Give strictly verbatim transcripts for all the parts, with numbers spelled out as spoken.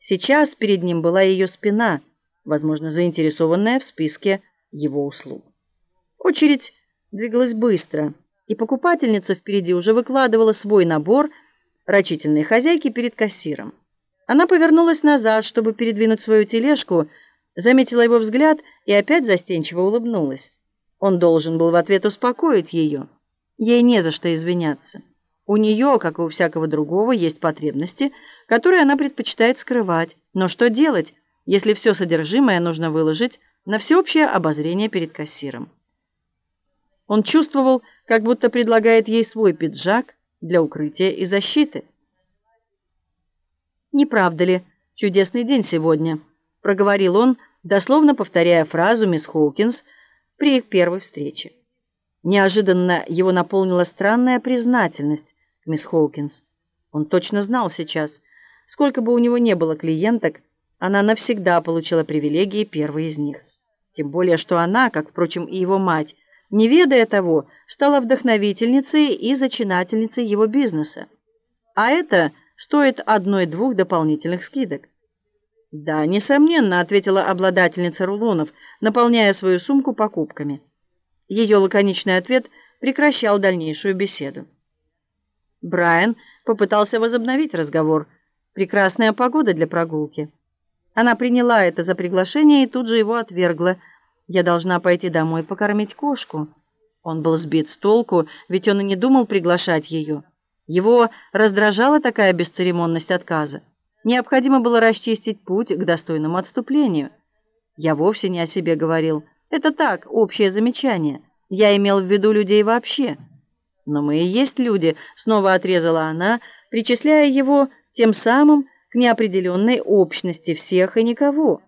Сейчас перед ним была ее спина, возможно, заинтересованная в списке его услуг. Очередь двигалась быстро, и покупательница впереди уже выкладывала свой набор рачительной хозяйки перед кассиром. Она повернулась назад, чтобы передвинуть свою тележку, заметила его взгляд и опять застенчиво улыбнулась. Он должен был в ответ успокоить ее. Ей не за что извиняться. У нее, как и у всякого другого, есть потребности, которые она предпочитает скрывать. Но что делать, если все содержимое нужно выложить на всеобщее обозрение перед кассиром? Он чувствовал, как будто предлагает ей свой пиджак для укрытия и защиты. «Не правда ли, чудесный день сегодня?» — проговорил он, дословно повторяя фразу мисс Хоукинс при их первой встрече. Неожиданно его наполнила странная признательность к мисс Хоукинс. Он точно знал сейчас, сколько бы у него не было клиенток, она навсегда получила привилегии первой из них. Тем более, что она, как, впрочем, и его мать, не ведая того, стала вдохновительницей и зачинательницей его бизнеса. А это стоит одной-двух дополнительных скидок. «Да, несомненно», — ответила обладательница рулонов, наполняя свою сумку покупками. Ее лаконичный ответ прекращал дальнейшую беседу. Брайан попытался возобновить разговор. «Прекрасная погода для прогулки». Она приняла это за приглашение и тут же его отвергла. «Я должна пойти домой покормить кошку». Он был сбит с толку, ведь он и не думал приглашать ее. Его раздражала такая бесцеремонность отказа. Необходимо было расчистить путь к достойному отступлению. «Я вовсе не о себе говорил. Это так, общее замечание. Я имел в виду людей вообще». «Но мы и есть люди», — снова отрезала она, причисляя его тем самым к неопределенной общности всех и никого.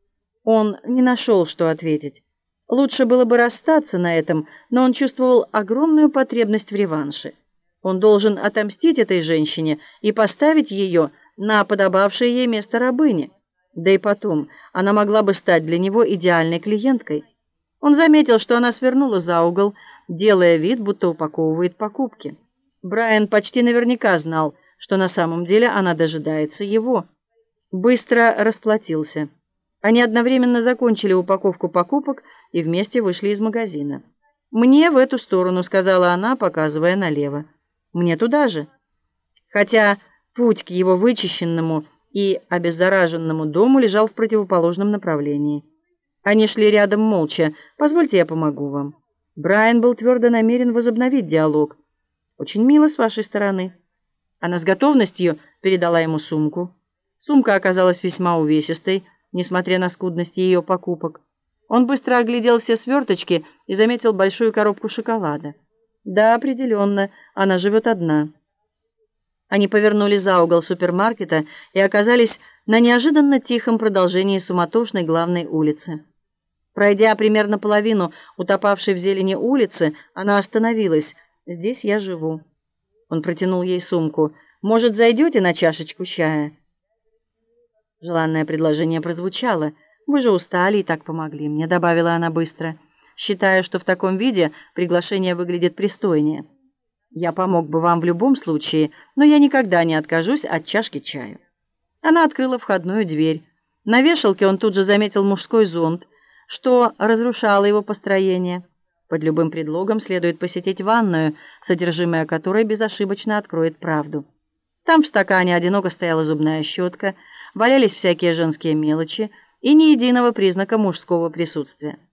Он не нашел, что ответить. Лучше было бы расстаться на этом, но он чувствовал огромную потребность в реванше. Он должен отомстить этой женщине и поставить ее на подобавшее ей место рабыни. Да и потом, она могла бы стать для него идеальной клиенткой. Он заметил, что она свернула за угол, делая вид, будто упаковывает покупки. Брайан почти наверняка знал, что на самом деле она дожидается его. Быстро расплатился. Они одновременно закончили упаковку покупок и вместе вышли из магазина. «Мне в эту сторону», — сказала она, показывая налево. «Мне туда же». Хотя путь к его вычищенному и обеззараженному дому лежал в противоположном направлении. Они шли рядом молча. «Позвольте, я помогу вам». Брайан был твердо намерен возобновить диалог. «Очень мило с вашей стороны». Она с готовностью передала ему сумку. Сумка оказалась весьма увесистой, несмотря на скудность ее покупок. Он быстро оглядел все сверточки и заметил большую коробку шоколада. Да, определенно, она живет одна. Они повернули за угол супермаркета и оказались на неожиданно тихом продолжении суматошной главной улицы. Пройдя примерно половину утопавшей в зелени улицы, она остановилась. «Здесь я живу». Он протянул ей сумку. «Может, зайдете на чашечку чая?» Желанное предложение прозвучало. «Вы же устали и так помогли мне», — добавила она быстро, считая, что в таком виде приглашение выглядит пристойнее. «Я помог бы вам в любом случае, но я никогда не откажусь от чашки чая». Она открыла входную дверь. На вешалке он тут же заметил мужской зонт, что разрушало его построение. Под любым предлогом следует посетить ванную, содержимое которой безошибочно откроет правду. Там в стакане одиноко стояла зубная щетка, валялись всякие женские мелочи и ни единого признака мужского присутствия.